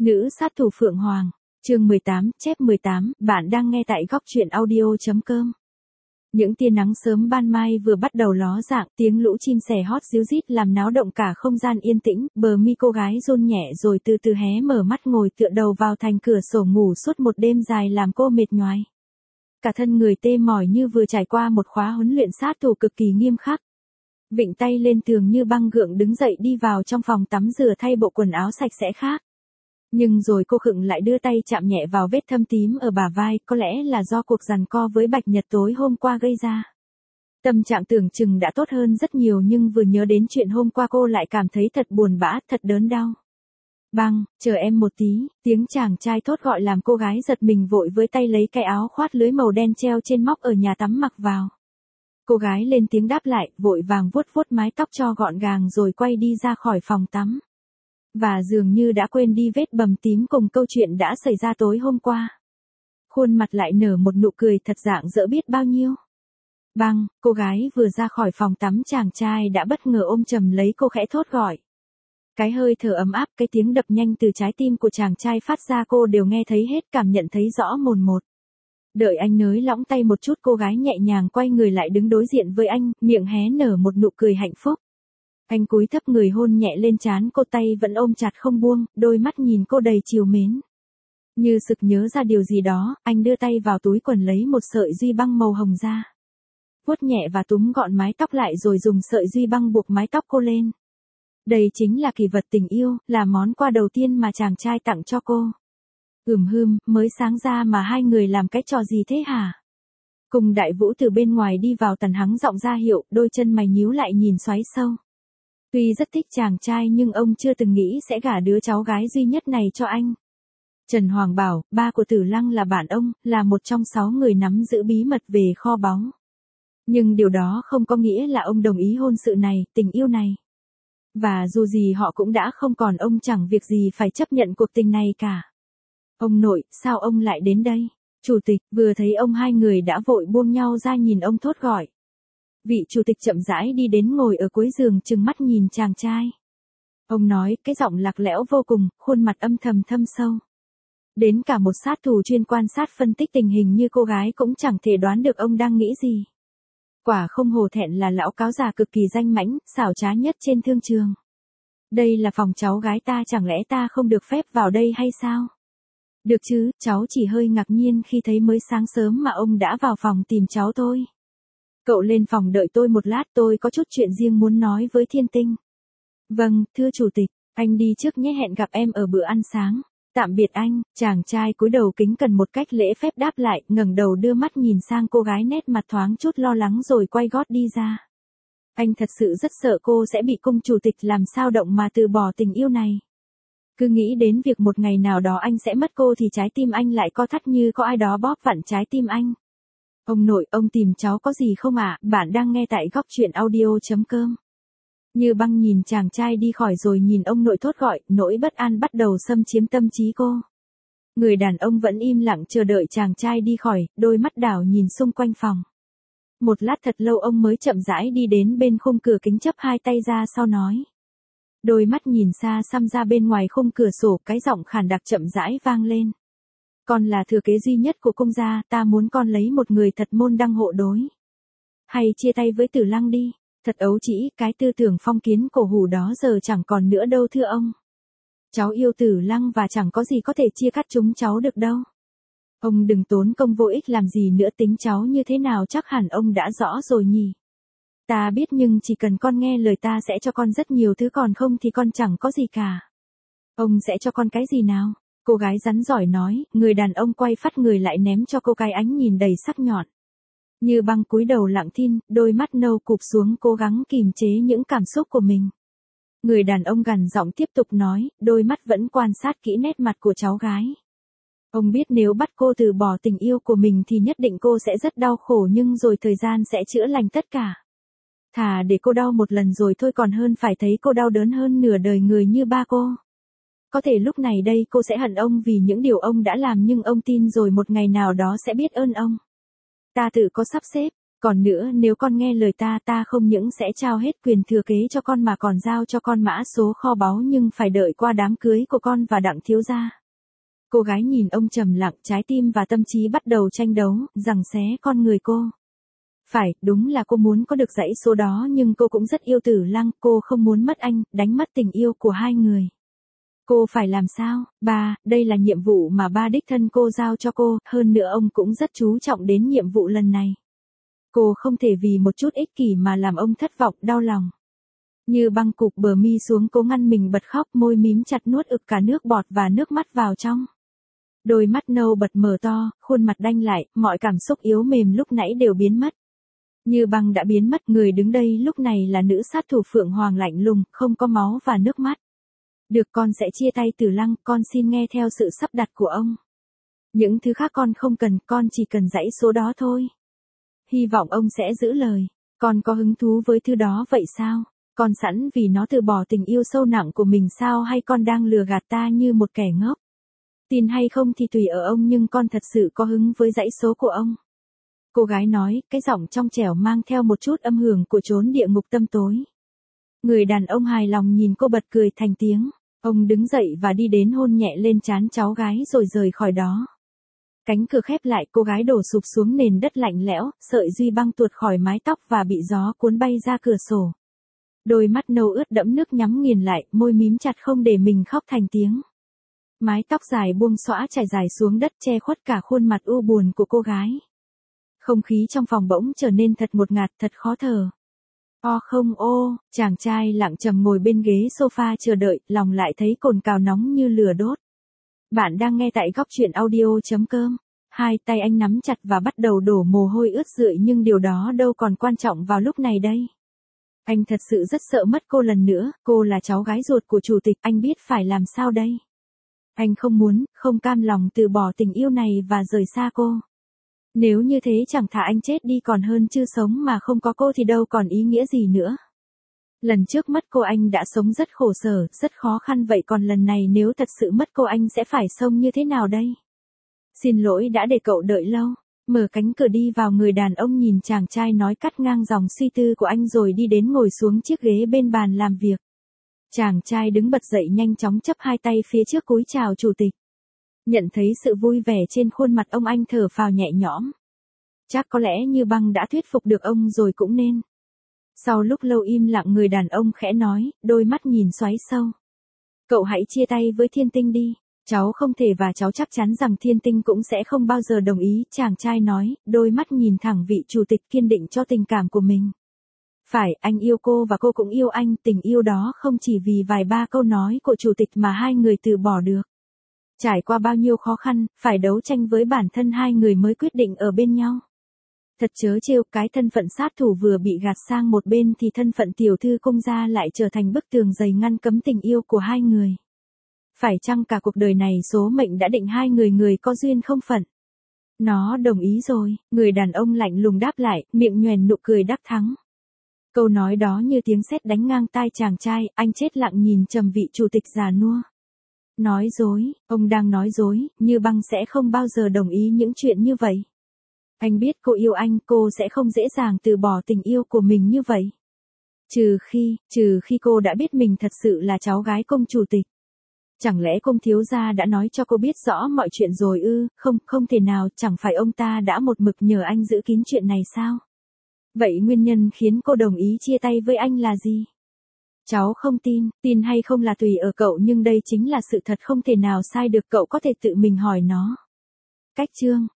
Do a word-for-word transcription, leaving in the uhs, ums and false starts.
Nữ sát thủ Phượng Hoàng, chương mười tám, chép mười tám, bạn đang nghe tại góc truyện audio.com. Những tia nắng sớm ban mai vừa bắt đầu ló dạng, tiếng lũ chim sẻ hót ríu rít làm náo động cả không gian yên tĩnh, bờ mi cô gái run nhẹ rồi từ từ hé mở mắt ngồi tựa đầu vào thành cửa sổ ngủ suốt một đêm dài làm cô mệt nhoài. Cả thân người tê mỏi như vừa trải qua một khóa huấn luyện sát thủ cực kỳ nghiêm khắc. Vịnh tay lên tường như băng gượng đứng dậy đi vào trong phòng tắm rửa thay bộ quần áo sạch sẽ khác. Nhưng rồi cô khựng lại đưa tay chạm nhẹ vào vết thâm tím ở bả vai, có lẽ là do cuộc giằng co với Bạch Nhật tối hôm qua gây ra. Tâm trạng tưởng chừng đã tốt hơn rất nhiều nhưng vừa nhớ đến chuyện hôm qua cô lại cảm thấy thật buồn bã, thật đớn đau. Băng, chờ em một tí, tiếng chàng trai thốt gọi làm cô gái giật mình vội với tay lấy cái áo khoác lưới màu đen treo trên móc ở nhà tắm mặc vào. Cô gái lên tiếng đáp lại, vội vàng vuốt vuốt mái tóc cho gọn gàng rồi quay đi ra khỏi phòng tắm. Và dường như đã quên đi vết bầm tím cùng câu chuyện đã xảy ra tối hôm qua. Khuôn mặt lại nở một nụ cười thật rạng rỡ biết bao nhiêu. Băng, cô gái vừa ra khỏi phòng tắm chàng trai đã bất ngờ ôm chầm lấy cô khẽ thốt gọi. Cái hơi thở ấm áp, cái tiếng đập nhanh từ trái tim của chàng trai phát ra cô đều nghe thấy hết, cảm nhận thấy rõ mồn một. Đợi anh nới lỏng tay một chút, cô gái nhẹ nhàng quay người lại đứng đối diện với anh, miệng hé nở một nụ cười hạnh phúc. Anh cúi thấp người hôn nhẹ lên trán cô, tay vẫn ôm chặt không buông, đôi mắt nhìn cô đầy trìu mến. Như sực nhớ ra điều gì đó, anh đưa tay vào túi quần lấy một sợi duy băng màu hồng ra. Vuốt nhẹ và túm gọn mái tóc lại rồi dùng sợi duy băng buộc mái tóc cô lên. Đây chính là kỷ vật tình yêu, là món quà đầu tiên mà chàng trai tặng cho cô. Ừm hưm, mới sáng ra mà hai người làm cái trò gì thế hả? Cùng Đại Vũ từ bên ngoài đi vào tần hắng giọng ra hiệu, đôi chân mày nhíu lại nhìn xoáy sâu. Tuy rất thích chàng trai nhưng ông chưa từng nghĩ sẽ gả đứa cháu gái duy nhất này cho anh. Trần Hoàng bảo, ba của Tử Lăng là bạn ông, là một trong sáu người nắm giữ bí mật về kho báu. Nhưng điều đó không có nghĩa là ông đồng ý hôn sự này, tình yêu này. Và dù gì họ cũng đã không còn, ông chẳng việc gì phải chấp nhận cuộc tình này cả. Ông nội, sao ông lại đến đây? Chủ tịch, vừa thấy ông hai người đã vội buông nhau ra nhìn ông thốt gọi. Vị chủ tịch chậm rãi đi đến ngồi ở cuối giường trừng mắt nhìn chàng trai. Ông nói, cái giọng lạc lẽo vô cùng, khuôn mặt âm thầm thâm sâu. Đến cả một sát thủ chuyên quan sát phân tích tình hình như cô gái cũng chẳng thể đoán được ông đang nghĩ gì. Quả không hổ thẹn là lão cáo già cực kỳ danh mãnh, xảo trá nhất trên thương trường. Đây là phòng cháu gái ta, chẳng lẽ ta không được phép vào đây hay sao? Được chứ, cháu chỉ hơi ngạc nhiên khi thấy mới sáng sớm mà ông đã vào phòng tìm cháu thôi. Cậu lên phòng đợi tôi một lát, tôi có chút chuyện riêng muốn nói với Thiên Tinh. Vâng, thưa chủ tịch, anh đi trước nhé, hẹn gặp em ở bữa ăn sáng. Tạm biệt anh, chàng trai cúi đầu kính cẩn một cách lễ phép đáp lại, ngẩng đầu đưa mắt nhìn sang cô gái, nét mặt thoáng chút lo lắng rồi quay gót đi ra. Anh thật sự rất sợ cô sẽ bị cung chủ tịch làm sao động mà từ bỏ tình yêu này. Cứ nghĩ đến việc một ngày nào đó anh sẽ mất cô thì trái tim anh lại co thắt như có ai đó bóp vặn trái tim anh. Ông nội, ông tìm cháu có gì không ạ? À? Bạn đang nghe tại góc truyện audio.com. Như Băng nhìn chàng trai đi khỏi rồi nhìn ông nội thốt gọi, nỗi bất an bắt đầu xâm chiếm tâm trí cô. Người đàn ông vẫn im lặng chờ đợi chàng trai đi khỏi, đôi mắt đảo nhìn xung quanh phòng. Một lát thật lâu ông mới chậm rãi đi đến bên khung cửa kính, chắp hai tay ra sau nói. Đôi mắt nhìn xa xăm ra bên ngoài khung cửa sổ, cái giọng khàn đặc chậm rãi vang lên. Con là thừa kế duy nhất của cung gia, ta muốn con lấy một người thật môn đăng hộ đối. Hay chia tay với Tử Lăng đi, thật ấu trĩ, cái tư tưởng phong kiến cổ hủ đó giờ chẳng còn nữa đâu thưa ông. Cháu yêu Tử Lăng và chẳng có gì có thể chia cắt chúng cháu được đâu. Ông đừng tốn công vô ích làm gì nữa, tính cháu như thế nào chắc hẳn ông đã rõ rồi nhỉ. Ta biết nhưng chỉ cần con nghe lời ta sẽ cho con rất nhiều thứ, còn không thì con chẳng có gì cả. Ông sẽ cho con cái gì nào? Cô gái rắn giỏi nói, người đàn ông quay phắt người lại ném cho cô cái ánh nhìn đầy sắc nhọn. Như Băng cúi đầu lặng thinh, đôi mắt nâu cụp xuống cố gắng kìm chế những cảm xúc của mình. Người đàn ông gằn giọng tiếp tục nói, đôi mắt vẫn quan sát kỹ nét mặt của cháu gái. Ông biết nếu bắt cô từ bỏ tình yêu của mình thì nhất định cô sẽ rất đau khổ, nhưng rồi thời gian sẽ chữa lành tất cả. Thà để cô đau một lần rồi thôi còn hơn phải thấy cô đau đớn hơn nửa đời người như ba cô. Có thể lúc này đây cô sẽ hận ông vì những điều ông đã làm, nhưng ông tin rồi một ngày nào đó sẽ biết ơn ông. Ta tự có sắp xếp, Còn nữa nếu con nghe lời ta ta không những sẽ trao hết quyền thừa kế cho con mà còn giao cho con mã số kho báu nhưng phải đợi qua đám cưới của con và Đặng thiếu gia. Cô gái nhìn ông trầm lặng, trái tim và tâm trí bắt đầu tranh đấu, giằng xé con người cô. Phải, đúng là cô muốn có được dãy số đó nhưng cô cũng rất yêu Tử Lăng, cô không muốn mất anh, đánh mất tình yêu của hai người. Cô phải làm sao? Ba, đây là nhiệm vụ mà ba đích thân cô giao cho cô, hơn nữa ông cũng rất chú trọng đến nhiệm vụ lần này. Cô không thể vì một chút ích kỷ mà làm ông thất vọng, đau lòng. Như Băng cụp bờ mi xuống cố ngăn mình bật khóc, môi mím chặt nuốt ực cả nước bọt và nước mắt vào trong. Đôi mắt nâu bật mở to, khuôn mặt đanh lại, mọi cảm xúc yếu mềm lúc nãy đều biến mất. Như Băng đã biến mất, người đứng đây lúc này là nữ sát thủ Phượng Hoàng lạnh lùng, không có máu và nước mắt. Được, con sẽ chia tay Tử Lăng, con xin nghe theo sự sắp đặt của ông. Những thứ khác con không cần, con chỉ cần dãy số đó thôi. Hy vọng ông sẽ giữ lời. Con có hứng thú với thứ đó vậy sao? Con sẵn vì nó từ bỏ tình yêu sâu nặng của mình sao, hay con đang lừa gạt ta như một kẻ ngốc? Tin hay không thì tùy ở ông, nhưng con thật sự có hứng với dãy số của ông. Cô gái nói, cái giọng trong trẻo mang theo một chút âm hưởng của chốn địa ngục tăm tối. Người đàn ông hài lòng nhìn cô bật cười thành tiếng. Ông đứng dậy và đi đến hôn nhẹ lên trán cháu gái rồi rời khỏi đó. Cánh cửa khép lại, cô gái đổ sụp xuống nền đất lạnh lẽo, sợi duy băng tuột khỏi mái tóc và bị gió cuốn bay ra cửa sổ. Đôi mắt nâu ướt đẫm nước nhắm nghiền lại, môi mím chặt không để mình khóc thành tiếng. Mái tóc dài buông xõa trải dài xuống đất che khuất cả khuôn mặt u buồn của cô gái. Không khí trong phòng bỗng trở nên thật ngột ngạt, thật khó thở. O không ô, chàng trai lặng trầm ngồi bên ghế sofa chờ đợi, lòng lại thấy cồn cào nóng như lửa đốt. Bạn đang nghe tại góc truyện audio chấm com. Hai tay anh nắm chặt và bắt đầu đổ mồ hôi ướt rượi, nhưng điều đó đâu còn quan trọng vào lúc này đây. Anh thật sự rất sợ mất cô lần nữa, cô là cháu gái ruột của chủ tịch, anh biết phải làm sao đây. Anh không muốn, không cam lòng từ bỏ tình yêu này và rời xa cô. Nếu như thế chẳng thà anh chết đi còn hơn, chứ sống mà không có cô thì đâu còn ý nghĩa gì nữa. Lần trước mất cô anh đã sống rất khổ sở, rất khó khăn, vậy còn lần này nếu thật sự mất cô anh sẽ phải sống như thế nào đây? Xin lỗi đã để cậu đợi lâu. Mở cánh cửa đi vào, người đàn ông nhìn chàng trai nói cắt ngang dòng suy tư của anh rồi đi đến ngồi xuống chiếc ghế bên bàn làm việc. Chàng trai đứng bật dậy nhanh chóng chắp hai tay phía trước cúi chào chủ tịch. Nhận thấy sự vui vẻ trên khuôn mặt ông, anh thở phào nhẹ nhõm. Chắc có lẽ Như Băng đã thuyết phục được ông rồi cũng nên. Sau lúc lâu im lặng, người đàn ông khẽ nói, đôi mắt nhìn xoáy sâu. Cậu hãy chia tay với Thiên Tinh đi. Cháu không thể và cháu chắc chắn rằng Thiên Tinh cũng sẽ không bao giờ đồng ý, chàng trai nói, đôi mắt nhìn thẳng vị chủ tịch kiên định cho tình cảm của mình. Phải, anh yêu cô và cô cũng yêu anh, tình yêu đó không chỉ vì vài ba câu nói của chủ tịch mà hai người từ bỏ được. Trải qua bao nhiêu khó khăn, phải đấu tranh với bản thân hai người mới quyết định ở bên nhau. Thật trớ trêu, cái thân phận sát thủ vừa bị gạt sang một bên thì thân phận tiểu thư cung gia lại trở thành bức tường dày ngăn cấm tình yêu của hai người. Phải chăng cả cuộc đời này số mệnh đã định hai người người có duyên không phận? Nó đồng ý rồi, người đàn ông lạnh lùng đáp lại, miệng nhoẻn nụ cười đắc thắng. Câu nói đó như tiếng sét đánh ngang tai chàng trai, anh chết lặng nhìn trầm vị chủ tịch già nua. Nói dối, ông đang nói dối, Như Băng sẽ không bao giờ đồng ý những chuyện như vậy. Anh biết cô yêu anh, cô sẽ không dễ dàng từ bỏ tình yêu của mình như vậy. Trừ khi, trừ khi cô đã biết mình thật sự là cháu gái công chủ tịch. Chẳng lẽ công thiếu gia đã nói cho cô biết rõ mọi chuyện rồi ư? Không, không thể nào, chẳng phải ông ta đã một mực nhờ anh giữ kín chuyện này sao? Vậy nguyên nhân khiến cô đồng ý chia tay với anh là gì? Cháu không tin, tin hay không là tùy ở cậu, nhưng đây chính là sự thật không thể nào sai được, cậu có thể tự mình hỏi nó. Cách chương,